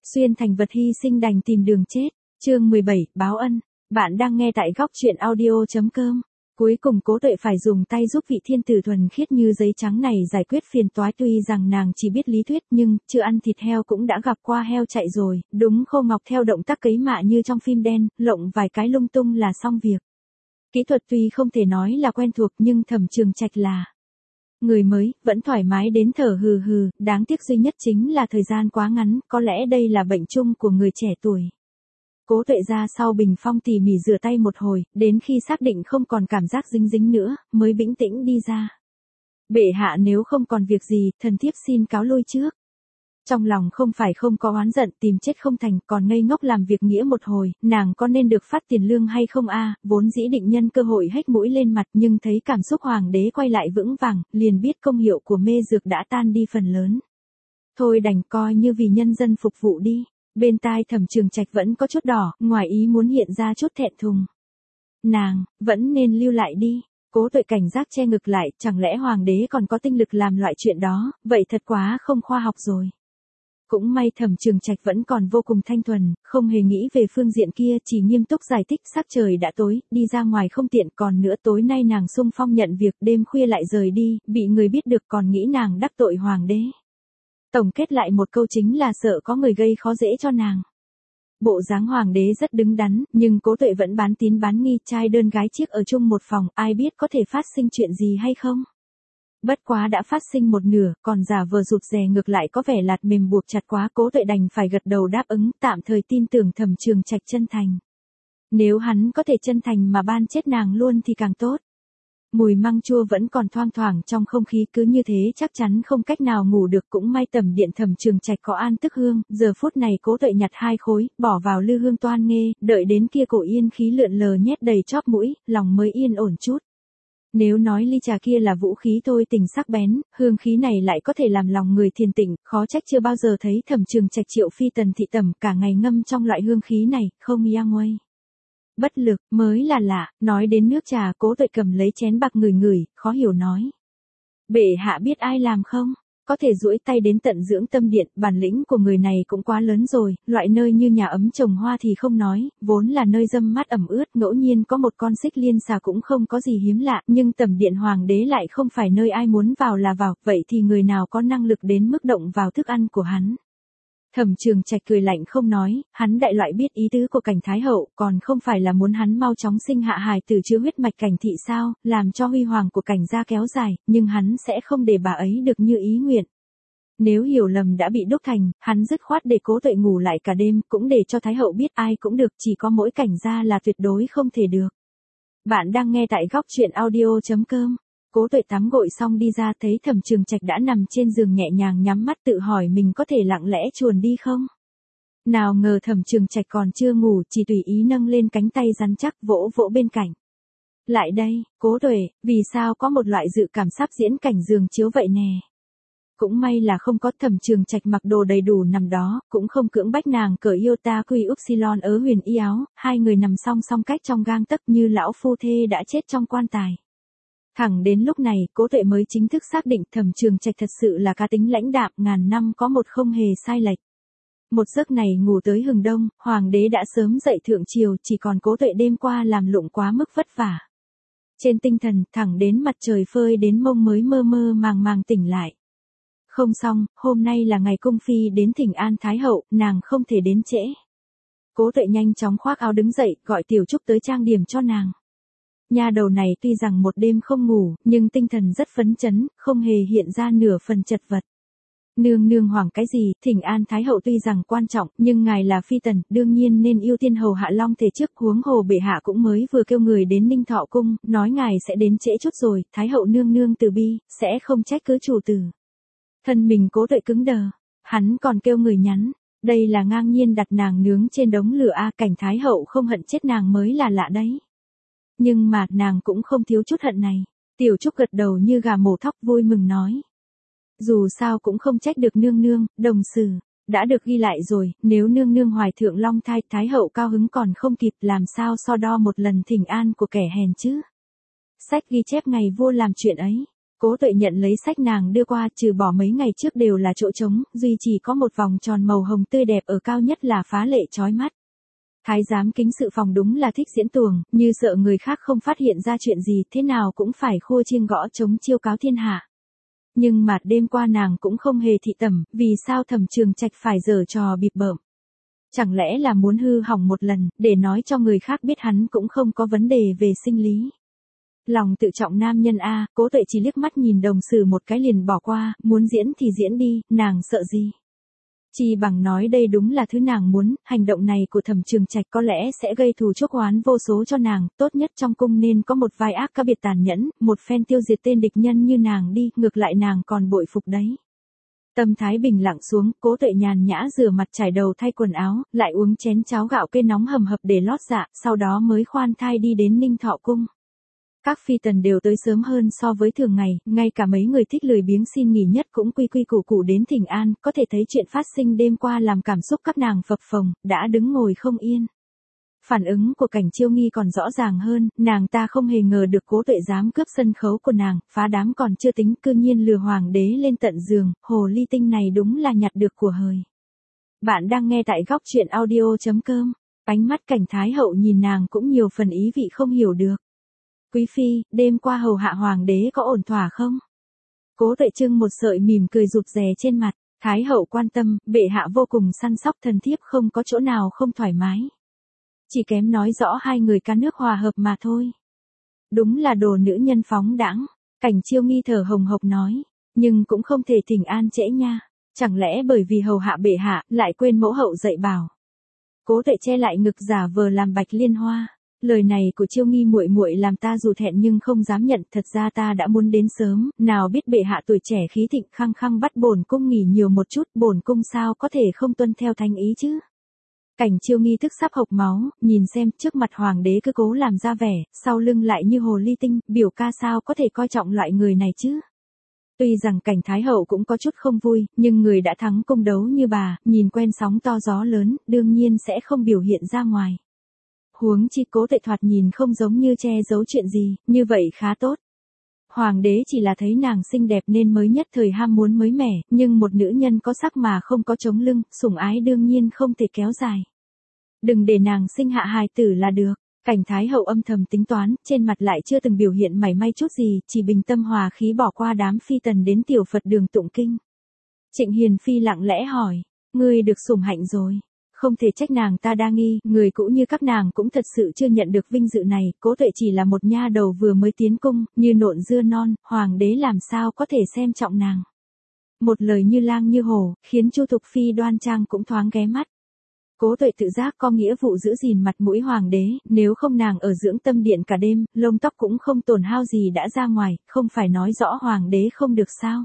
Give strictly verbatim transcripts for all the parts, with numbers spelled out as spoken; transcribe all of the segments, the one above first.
Xuyên thành vật hy sinh đành tìm đường chết. Chương mười bảy, báo ân. Bạn đang nghe tại góc truyện audio.com. Cuối cùng Cố Tuệ phải dùng tay giúp vị thiên tử thuần khiết như giấy trắng này giải quyết phiền toái, tuy rằng nàng chỉ biết lý thuyết nhưng chưa ăn thịt heo cũng đã gặp qua heo chạy rồi, đúng Khô Ngọc theo động tác cấy mạ như trong phim đen, lộng vài cái lung tung là xong việc. Kỹ thuật tuy không thể nói là quen thuộc nhưng Thẩm Trường Trạch là người mới, vẫn thoải mái đến thở hừ hừ, đáng tiếc duy nhất chính là thời gian quá ngắn, có lẽ đây là bệnh chung của người trẻ tuổi. Cố Tuệ ra sau bình phong tỉ mỉ rửa tay một hồi, đến khi xác định không còn cảm giác dính dính nữa, mới bĩnh tĩnh đi ra. Bệ hạ nếu không còn việc gì, thần thiếp xin cáo lui trước. Trong lòng không phải không có oán giận, tìm chết không thành, còn ngây ngốc làm việc nghĩa một hồi, nàng có nên được phát tiền lương hay không a? Vốn dĩ định nhân cơ hội hếch mũi lên mặt nhưng thấy cảm xúc hoàng đế quay lại vững vàng, liền biết công hiệu của mê dược đã tan đi phần lớn. Thôi đành coi như vì nhân dân phục vụ đi. Bên tai Thẩm Trường Trạch vẫn có chút đỏ, ngoài ý muốn hiện ra chút thẹn thùng. Nàng, vẫn nên lưu lại đi. Cố Tuệ cảnh giác che ngực lại, chẳng lẽ hoàng đế còn có tinh lực làm loại chuyện đó, vậy thật quá không khoa học rồi. Cũng may Thẩm Trường Trạch vẫn còn vô cùng thanh thuần, không hề nghĩ về phương diện kia, chỉ nghiêm túc giải thích sắc trời đã tối, đi ra ngoài không tiện, còn nữa tối nay nàng xung phong nhận việc, đêm khuya lại rời đi, bị người biết được còn nghĩ nàng đắc tội hoàng đế. Tổng kết lại một câu chính là sợ có người gây khó dễ cho nàng. Bộ dáng hoàng đế rất đứng đắn, nhưng Cố Tuệ vẫn bán tín bán nghi, trai đơn gái chiếc ở chung một phòng, ai biết có thể phát sinh chuyện gì hay không. Bất quá đã phát sinh một nửa, còn giả vờ rụt rè ngược lại có vẻ lạt mềm buộc chặt quá, Cố Tuệ đành phải gật đầu đáp ứng, tạm thời tin tưởng Thẩm Trường Trạch chân thành. Nếu hắn có thể chân thành mà ban chết nàng luôn thì càng tốt. Mùi măng chua vẫn còn thoang thoảng trong không khí, cứ như thế chắc chắn không cách nào ngủ được, cũng may tầm điện Thẩm Trường Trạch có an tức hương, giờ phút này Cố Tuệ nhặt hai khối, bỏ vào lư hương toan nghê, đợi đến kia cổ yên khí lượn lờ nhét đầy chóp mũi, lòng mới yên ổn chút. Nếu nói ly trà kia là vũ khí thôi tình sắc bén, hương khí này lại có thể làm lòng người thiền tịnh, khó trách chưa bao giờ thấy Thẩm Trường Trạch triệu phi tần thị tẩm cả ngày ngâm trong loại hương khí này, không yang nguây. Bất lực, mới là lạ, nói đến nước trà, Cố Tuệ cầm lấy chén bạc ngửi ngửi, khó hiểu nói. Bệ hạ biết ai làm không? Có thể duỗi tay đến tận dưỡng tâm điện, bản lĩnh của người này cũng quá lớn rồi, loại nơi như nhà ấm trồng hoa thì không nói, vốn là nơi râm mát ẩm ướt, ngẫu nhiên có một con xích liên xà cũng không có gì hiếm lạ, nhưng tầm điện hoàng đế lại không phải nơi ai muốn vào là vào, vậy thì người nào có năng lực đến mức động vào thức ăn của hắn? Thẩm Trường Trạch cười lạnh không nói, hắn đại loại biết ý tứ của Cảnh Thái Hậu, còn không phải là muốn hắn mau chóng sinh hạ hài tử chứa huyết mạch Cảnh thị sao, làm cho huy hoàng của Cảnh gia kéo dài, nhưng hắn sẽ không để bà ấy được như ý nguyện. Nếu hiểu lầm đã bị đúc thành, hắn dứt khoát để Cố Tuệ ngủ lại cả đêm, cũng để cho Thái Hậu biết ai cũng được, chỉ có mỗi Cảnh gia là tuyệt đối không thể được. Bạn đang nghe tại góc truyện audio.com. Cố Tuệ tắm gội xong đi ra, thấy Thẩm Trường Trạch đã nằm trên giường nhẹ nhàng nhắm mắt, tự hỏi mình có thể lặng lẽ chuồn đi không. Nào ngờ Thẩm Trường Trạch còn chưa ngủ, chỉ tùy ý nâng lên cánh tay rắn chắc vỗ vỗ bên cạnh. Lại đây, Cố Tuệ, vì sao có một loại dự cảm sắp diễn cảnh giường chiếu vậy nè. Cũng may là không có. Thẩm Trường Trạch mặc đồ đầy đủ nằm đó, cũng không cưỡng bách nàng cởi Iota Quy Upsilon ớ huyền y áo, hai người nằm song song cách trong gang tấc như lão phu thê đã chết trong quan tài. Thẳng đến lúc này, Cố Tuệ mới chính thức xác định Thẩm Trường Trạch thật sự là cá tính lãnh đạm, ngàn năm có một không hề sai lệch. Một giấc này ngủ tới hừng đông, hoàng đế đã sớm dậy thượng triều, chỉ còn Cố Tuệ đêm qua làm lụng quá mức vất vả. Trên tinh thần, thẳng đến mặt trời phơi đến mông mới mơ mơ màng màng tỉnh lại. Không xong, hôm nay là ngày cung phi đến thỉnh an Thái Hậu, nàng không thể đến trễ. Cố Tuệ nhanh chóng khoác áo đứng dậy, gọi Tiểu Trúc tới trang điểm cho nàng. Nha đầu này tuy rằng một đêm không ngủ, nhưng tinh thần rất phấn chấn, không hề hiện ra nửa phần chật vật. Nương nương hoảng cái gì, thỉnh an Thái Hậu tuy rằng quan trọng, nhưng ngài là phi tần, đương nhiên nên ưu tiên hầu hạ long thể trước, huống hồ bệ hạ cũng mới vừa kêu người đến Ninh Thọ cung, nói ngài sẽ đến trễ chút rồi, Thái Hậu nương nương từ bi, sẽ không trách cứ chủ tử. Thân mình Cố Tuệ cứng đờ, hắn còn kêu người nhắn, đây là ngang nhiên đặt nàng nướng trên đống lửa a. Cảnh Thái Hậu không hận chết nàng mới là lạ đấy. Nhưng mà, nàng cũng không thiếu chút hận này. Tiểu Trúc gật đầu như gà mổ thóc vui mừng nói. Dù sao cũng không trách được nương nương, đồng sử, đã được ghi lại rồi, nếu nương nương hoài thượng long thai, Thái Hậu cao hứng còn không kịp, làm sao so đo một lần thỉnh an của kẻ hèn chứ. Sách ghi chép ngày vua làm chuyện ấy. Cố Tuệ nhận lấy sách nàng đưa qua, trừ bỏ mấy ngày trước đều là chỗ trống, duy chỉ có một vòng tròn màu hồng tươi đẹp ở cao nhất là phá lệ chói mắt. Thái giám kính sự phòng đúng là thích diễn tuồng, như sợ người khác không phát hiện ra chuyện gì, thế nào cũng phải khua chiêng gõ trống chiêu cáo thiên hạ. Nhưng mà đêm qua nàng cũng không hề thị tẩm, vì sao Thẩm Trường Trạch phải giở trò bịp bợm? Chẳng lẽ là muốn hư hỏng một lần, để nói cho người khác biết hắn cũng không có vấn đề về sinh lý. Lòng tự trọng nam nhân a, Cố Tuệ chỉ liếc mắt nhìn đồng sử một cái liền bỏ qua, muốn diễn thì diễn đi, nàng sợ gì? Chi bằng nói đây đúng là thứ nàng muốn, hành động này của Thẩm Trường Trạch có lẽ sẽ gây thù chuốc oán vô số cho nàng, tốt nhất trong cung nên có một vai ác cá biệt tàn nhẫn, một phen tiêu diệt tên địch nhân như nàng đi, ngược lại nàng còn bội phục đấy. Tâm thái bình lặng xuống, Cố Tuệ nhàn nhã rửa mặt trải đầu thay quần áo, lại uống chén cháo gạo kê nóng hầm hập để lót dạ, sau đó mới khoan thai đi đến Ninh Thọ cung. Các phi tần đều tới sớm hơn so với thường ngày, ngay cả mấy người thích lười biếng xin nghỉ nhất cũng quy quy củ củ đến thỉnh an, có thể thấy chuyện phát sinh đêm qua làm cảm xúc các nàng phập phồng, đã đứng ngồi không yên. Phản ứng của Cảnh Chiêu Nghi còn rõ ràng hơn, nàng ta không hề ngờ được Cố Tuệ dám cướp sân khấu của nàng, phá đám còn chưa tính cư nhiên lừa hoàng đế lên tận giường, hồ ly tinh này đúng là nhặt được của hời. Bạn đang nghe tại góc truyện audio chấm com, ánh mắt Cảnh Thái hậu nhìn nàng cũng nhiều phần ý vị không hiểu được. Quý phi, đêm qua hầu hạ hoàng đế có ổn thỏa không? Cố Tuệ trưng một sợi mỉm cười rụt rè trên mặt, Thái hậu quan tâm, bệ hạ vô cùng săn sóc thần thiếp không có chỗ nào không thoải mái. Chỉ kém nói rõ hai người ca nước hòa hợp mà thôi. Đúng là đồ nữ nhân phóng đãng, Cảnh Chiêu Nghi thở hồng hộc nói, nhưng cũng không thể thỉnh an trễ nha, chẳng lẽ bởi vì hầu hạ bệ hạ, lại quên mẫu hậu dạy bảo. Cố Tuệ che lại ngực giả vờ làm Bạch Liên Hoa. Lời này của Chiêu Nghi muội muội làm ta dù thẹn nhưng không dám nhận, thật ra ta đã muốn đến sớm, nào biết bệ hạ tuổi trẻ khí thịnh khăng khăng bắt bổn cung nghỉ nhiều một chút, bổn cung sao có thể không tuân theo thánh ý chứ? Cảnh Chiêu Nghi tức sắp hộc máu, nhìn xem trước mặt hoàng đế cứ cố làm ra vẻ, sau lưng lại như hồ ly tinh, biểu ca sao có thể coi trọng loại người này chứ? Tuy rằng Cảnh Thái hậu cũng có chút không vui, nhưng người đã thắng cung đấu như bà, nhìn quen sóng to gió lớn, đương nhiên sẽ không biểu hiện ra ngoài. Huống chi Cố Tuệ thoạt nhìn không giống như che giấu chuyện gì, như vậy khá tốt. Hoàng đế chỉ là thấy nàng xinh đẹp nên mới nhất thời ham muốn mới mẻ, nhưng một nữ nhân có sắc mà không có chống lưng, sủng ái đương nhiên không thể kéo dài. Đừng để nàng sinh hạ hài tử là được. Cảnh Thái hậu âm thầm tính toán, trên mặt lại chưa từng biểu hiện mảy may chút gì, chỉ bình tâm hòa khí bỏ qua đám phi tần đến tiểu Phật đường tụng kinh. Trịnh Hiền Phi lặng lẽ hỏi, ngươi được sủng hạnh rồi. Không thể trách nàng ta đa nghi, người cũ như các nàng cũng thật sự chưa nhận được vinh dự này, Cố Tuệ chỉ là một nha đầu vừa mới tiến cung, như nộn dưa non, hoàng đế làm sao có thể xem trọng nàng. Một lời như lang như hổ, khiến Chu Thục Phi đoan trang cũng thoáng ghé mắt. Cố Tuệ tự giác có nghĩa vụ giữ gìn mặt mũi hoàng đế, nếu không nàng ở dưỡng tâm điện cả đêm, lông tóc cũng không tổn hao gì đã ra ngoài, không phải nói rõ hoàng đế không được sao.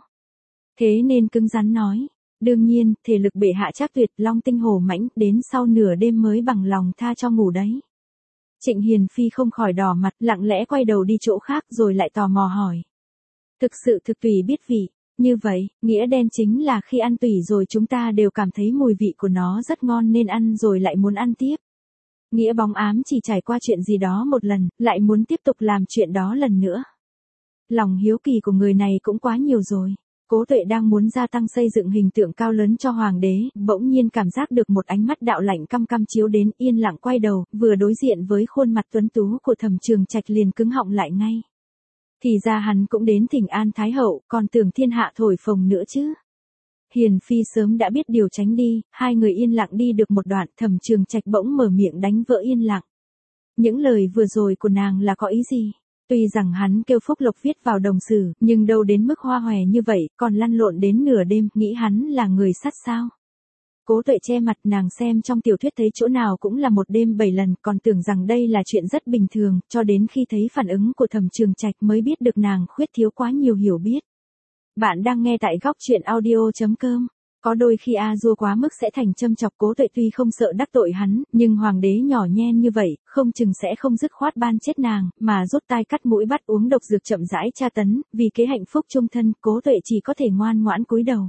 Thế nên cứng rắn nói. Đương nhiên, thể lực bệ hạ chắc tuyệt, long tinh hổ mãnh, đến sau nửa đêm mới bằng lòng tha cho ngủ đấy. Trịnh Hiền Phi không khỏi đỏ mặt, lặng lẽ quay đầu đi chỗ khác rồi lại tò mò hỏi. Thực sự thực tùy biết vị, như vậy, nghĩa đen chính là khi ăn tùy rồi chúng ta đều cảm thấy mùi vị của nó rất ngon nên ăn rồi lại muốn ăn tiếp. Nghĩa bóng ám chỉ trải qua chuyện gì đó một lần, lại muốn tiếp tục làm chuyện đó lần nữa. Lòng hiếu kỳ của người này cũng quá nhiều rồi. Cố Tuệ đang muốn gia tăng xây dựng hình tượng cao lớn cho hoàng đế, bỗng nhiên cảm giác được một ánh mắt đạo lạnh căm căm chiếu đến, yên lặng quay đầu, vừa đối diện với khuôn mặt tuấn tú của Thẩm Trường Trạch liền cứng họng lại ngay. Thì ra hắn cũng đến thỉnh an Thái hậu, còn tưởng thiên hạ thổi phồng nữa chứ. Hiền Phi sớm đã biết điều tránh đi, hai người yên lặng đi được một đoạn, Thẩm Trường Trạch bỗng mở miệng đánh vỡ yên lặng. Những lời vừa rồi của nàng là có ý gì? Tuy rằng hắn kêu Phúc Lộc viết vào đồng sử, nhưng đâu đến mức hoa hòe như vậy, còn lăn lộn đến nửa đêm, nghĩ hắn là người sắt sao. Cố Tuệ che mặt, nàng xem trong tiểu thuyết thấy chỗ nào cũng là một đêm bảy lần, còn tưởng rằng đây là chuyện rất bình thường, cho đến khi thấy phản ứng của Thẩm Trường Trạch mới biết được nàng khuyết thiếu quá nhiều hiểu biết. Bạn đang nghe tại góc truyện audio chấm com. Có đôi khi a dua quá mức sẽ thành châm chọc. Cố Tuệ tuy không sợ đắc tội hắn, nhưng hoàng đế nhỏ nhen như vậy, không chừng sẽ không dứt khoát ban chết nàng, mà rút tai cắt mũi bắt uống độc dược chậm rãi tra tấn, vì kế hạnh phúc chung thân, Cố Tuệ chỉ có thể ngoan ngoãn cúi đầu.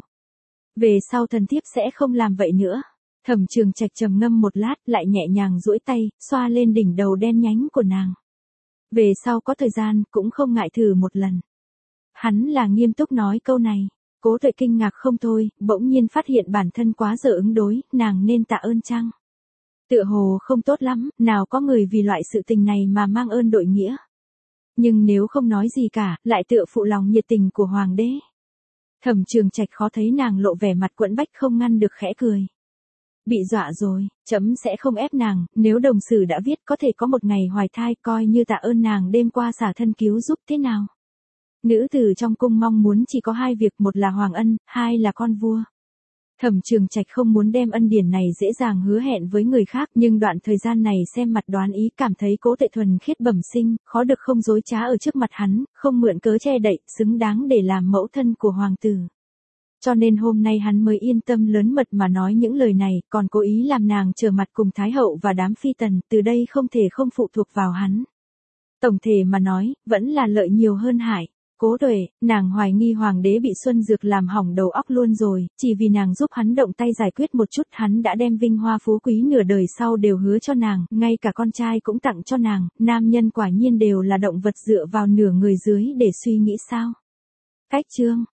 Về sau thần thiếp sẽ không làm vậy nữa. Thẩm Trường Trạch trầm ngâm một lát, lại nhẹ nhàng duỗi tay, xoa lên đỉnh đầu đen nhánh của nàng. Về sau có thời gian, cũng không ngại thử một lần. Hắn là nghiêm túc nói câu này. Cố Tuệ kinh ngạc không thôi, bỗng nhiên phát hiện bản thân quá dở ứng đối, nàng nên tạ ơn chăng? Tựa hồ không tốt lắm, nào có người vì loại sự tình này mà mang ơn đội nghĩa. Nhưng nếu không nói gì cả, lại tựa phụ lòng nhiệt tình của hoàng đế. Thẩm Trường Trạch khó thấy nàng lộ vẻ mặt quẫn bách không ngăn được khẽ cười. Bị dọa rồi, chấm sẽ không ép nàng, nếu đồng sử đã viết có thể có một ngày hoài thai coi như tạ ơn nàng đêm qua xả thân cứu giúp thế nào. Nữ tử trong cung mong muốn chỉ có hai việc, một là hoàng ân, hai là con vua. Thẩm Trường Trạch không muốn đem ân điển này dễ dàng hứa hẹn với người khác, nhưng đoạn thời gian này xem mặt đoán ý cảm thấy Cố Tuệ thuần khiết bẩm sinh, khó được không dối trá ở trước mặt hắn, không mượn cớ che đậy, xứng đáng để làm mẫu thân của hoàng tử. Cho nên hôm nay hắn mới yên tâm lớn mật mà nói những lời này, còn cố ý làm nàng trở mặt cùng Thái hậu và đám phi tần, từ đây không thể không phụ thuộc vào hắn. Tổng thể mà nói, vẫn là lợi nhiều hơn hại. Cố Tuệ, nàng hoài nghi hoàng đế bị Xuân Dược làm hỏng đầu óc luôn rồi, chỉ vì nàng giúp hắn động tay giải quyết một chút, hắn đã đem vinh hoa phú quý nửa đời sau đều hứa cho nàng, ngay cả con trai cũng tặng cho nàng, nam nhân quả nhiên đều là động vật dựa vào nửa người dưới để suy nghĩ sao. Cách chương